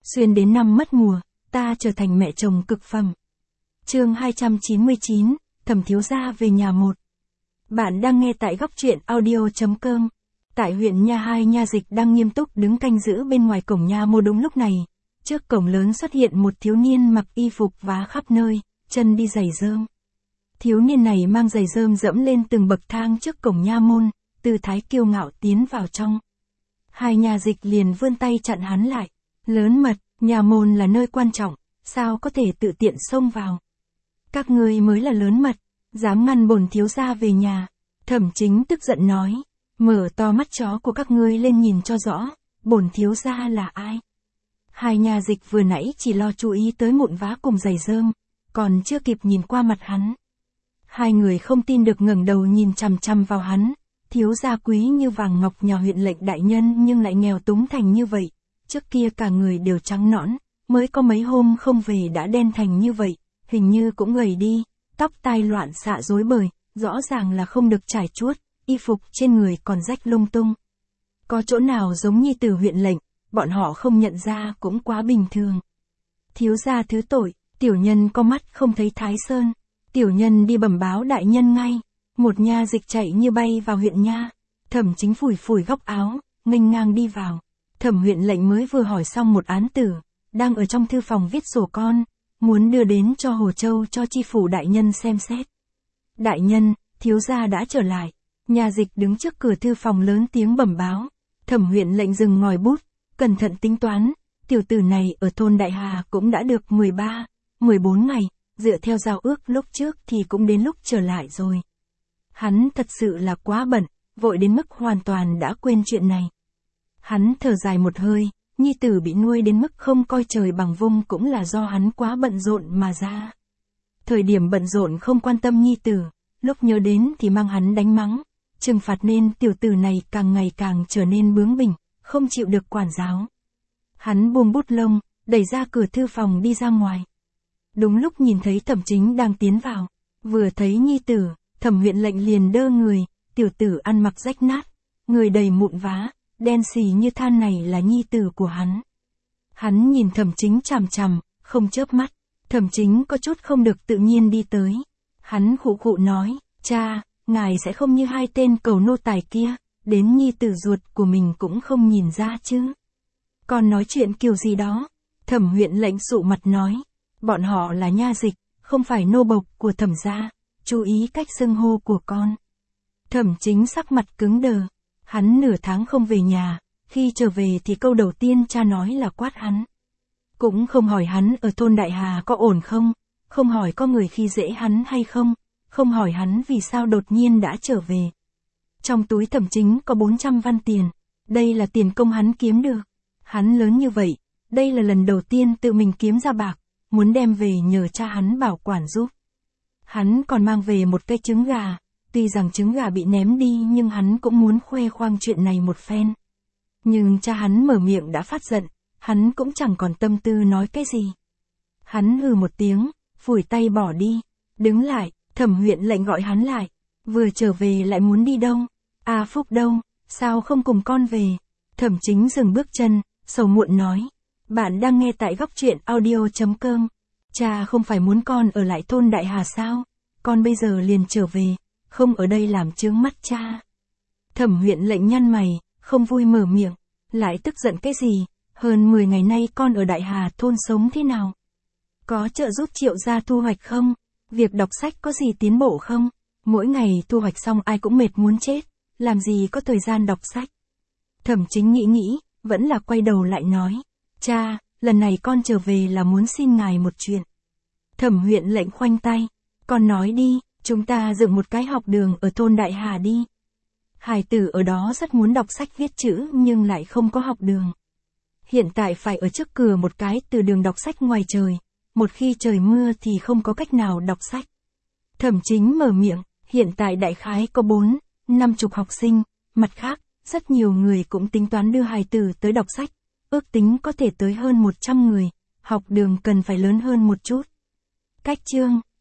Xuyên đến năm mất mùa, ta trở thành mẹ chồng cực phẩm. Chương 299, Thẩm thiếu gia về nhà một. Bạn đang nghe tại góc truyện audio.com. Tại huyện Nha Hai, Nha Dịch đang nghiêm túc đứng canh giữ bên ngoài cổng Nha Mô. Đúng lúc này, trước cổng lớn xuất hiện một thiếu niên mặc y phục vá khắp nơi, chân đi giày rơm. Thiếu niên này mang giày rơm dẫm lên từng bậc thang trước cổng Nha Môn, tư thái kiêu ngạo tiến vào trong. Hai Nha Dịch liền vươn tay chặn hắn lại. Lớn mật, Nha Môn là nơi quan trọng, sao có thể tự tiện xông vào? Các ngươi mới là lớn mật, dám ngăn bổn thiếu gia về nhà. Thẩm Chính tức giận nói, mở to mắt chó của các ngươi lên nhìn cho rõ, bổn thiếu gia là ai? Hai Nha Dịch vừa nãy chỉ lo chú ý tới mụn vá cùng giày rơm, còn chưa kịp nhìn qua mặt hắn. Hai người không tin được ngẩng đầu nhìn chằm chằm vào hắn, thiếu gia quý như vàng ngọc nhà huyện lệnh đại nhân nhưng lại nghèo túng thành như vậy, trước kia cả người đều trắng nõn, mới có mấy hôm không về đã đen thành như vậy, hình như cũng gầy đi, tóc tai loạn xạ rối bời, rõ ràng là không được trải chuốt, y phục trên người còn rách lung tung. Có chỗ nào giống như từ huyện lệnh, bọn họ không nhận ra cũng quá bình thường. Thiếu gia thứ tội, tiểu nhân có mắt không thấy Thái Sơn, tiểu nhân đi bẩm báo đại nhân ngay. Một Nha Dịch chạy như bay vào huyện Nha. Thẩm Chính phủi phủi góc áo, nghênh ngang đi vào. Thẩm huyện lệnh mới vừa hỏi xong một án tử, đang ở trong thư phòng viết sổ con, muốn đưa đến cho Hồ Châu cho chi phủ đại nhân xem xét. Đại nhân, thiếu gia đã trở lại. Nha Dịch đứng trước cửa thư phòng lớn tiếng bẩm báo. Thẩm huyện lệnh dừng ngòi bút, cẩn thận tính toán, tiểu tử này ở thôn Đại Hà cũng đã được 13, 14 ngày, dựa theo giao ước lúc trước thì cũng đến lúc trở lại rồi. Hắn thật sự là quá bận, vội đến mức hoàn toàn đã quên chuyện này. Hắn thở dài một hơi, nhi tử bị nuôi đến mức không coi trời bằng vung cũng là do hắn quá bận rộn mà ra. Thời điểm bận rộn không quan tâm nhi tử, lúc nhớ đến thì mang hắn đánh mắng, trừng phạt nên tiểu tử này càng ngày càng trở nên bướng bỉnh, không chịu được quản giáo. Hắn buông bút lông, đẩy ra cửa thư phòng đi ra ngoài. Đúng lúc nhìn thấy Thẩm Chính đang tiến vào, vừa thấy nhi tử, Thẩm huyện lệnh liền đơ người, tiểu tử ăn mặc rách nát, người đầy mụn vá, đen xì như than này là nhi tử của hắn. Hắn nhìn Thẩm Chính chằm chằm, không chớp mắt, Thẩm Chính có chút không được tự nhiên đi tới. Hắn khụ khụ nói, cha, ngài sẽ không như hai tên cầu nô tài kia, đến nhi tử ruột của mình cũng không nhìn ra chứ. Còn nói chuyện kiểu gì đó, Thẩm huyện lệnh sụ mặt nói, bọn họ là Nha Dịch, không phải nô bộc của Thẩm gia. Chú ý cách xưng hô của con. Thẩm Chính sắc mặt cứng đờ. Hắn nửa tháng không về nhà, khi trở về thì câu đầu tiên cha nói là quát hắn. Cũng không hỏi hắn ở thôn Đại Hà có ổn không, không hỏi có người khi dễ hắn hay không, không hỏi hắn vì sao đột nhiên đã trở về. Trong túi Thẩm Chính có 400 văn tiền, đây là tiền công hắn kiếm được. Hắn lớn như vậy, đây là lần đầu tiên tự mình kiếm ra bạc, muốn đem về nhờ cha hắn bảo quản giúp. Hắn còn mang về một cây trứng gà, tuy rằng trứng gà bị ném đi nhưng hắn cũng muốn khoe khoang chuyện này một phen. Nhưng cha hắn mở miệng đã phát giận, hắn cũng chẳng còn tâm tư nói cái gì. Hắn hừ một tiếng, phủi tay bỏ đi, đứng lại, Thẩm huyện lệnh gọi hắn lại, vừa trở về lại muốn đi đâu? A Phúc đâu, sao không cùng con về? Thẩm Chính dừng bước chân, sầu muộn nói, bạn đang nghe tại góc truyện audio.com. Cha không phải muốn con ở lại thôn Đại Hà sao? Con bây giờ liền trở về, không ở đây làm chướng mắt cha. Thẩm huyện lệnh nhăn mày, không vui mở miệng, lại tức giận cái gì? Hơn 10 ngày nay con ở Đại Hà thôn sống thế nào? Có trợ giúp Triệu gia thu hoạch không? Việc đọc sách có gì tiến bộ không? Mỗi ngày thu hoạch xong ai cũng mệt muốn chết, làm gì có thời gian đọc sách? Thẩm Chính nghĩ, vẫn là quay đầu lại nói, cha, lần này con trở về là muốn xin ngài một chuyện. Thẩm huyện lệnh khoanh tay, con nói đi, chúng ta dựng một cái học đường ở thôn Đại Hà đi. Hải tử ở đó rất muốn đọc sách viết chữ nhưng lại không có học đường. Hiện tại phải ở trước cửa một cái từ đường đọc sách ngoài trời, một khi trời mưa thì không có cách nào đọc sách. Thẩm Chính mở miệng, hiện tại đại khái có 4-50 học sinh, mặt khác, rất nhiều người cũng tính toán đưa hài tử tới đọc sách. Ước tính có thể tới hơn 100 người, học đường cần phải lớn hơn một chút. Cách chương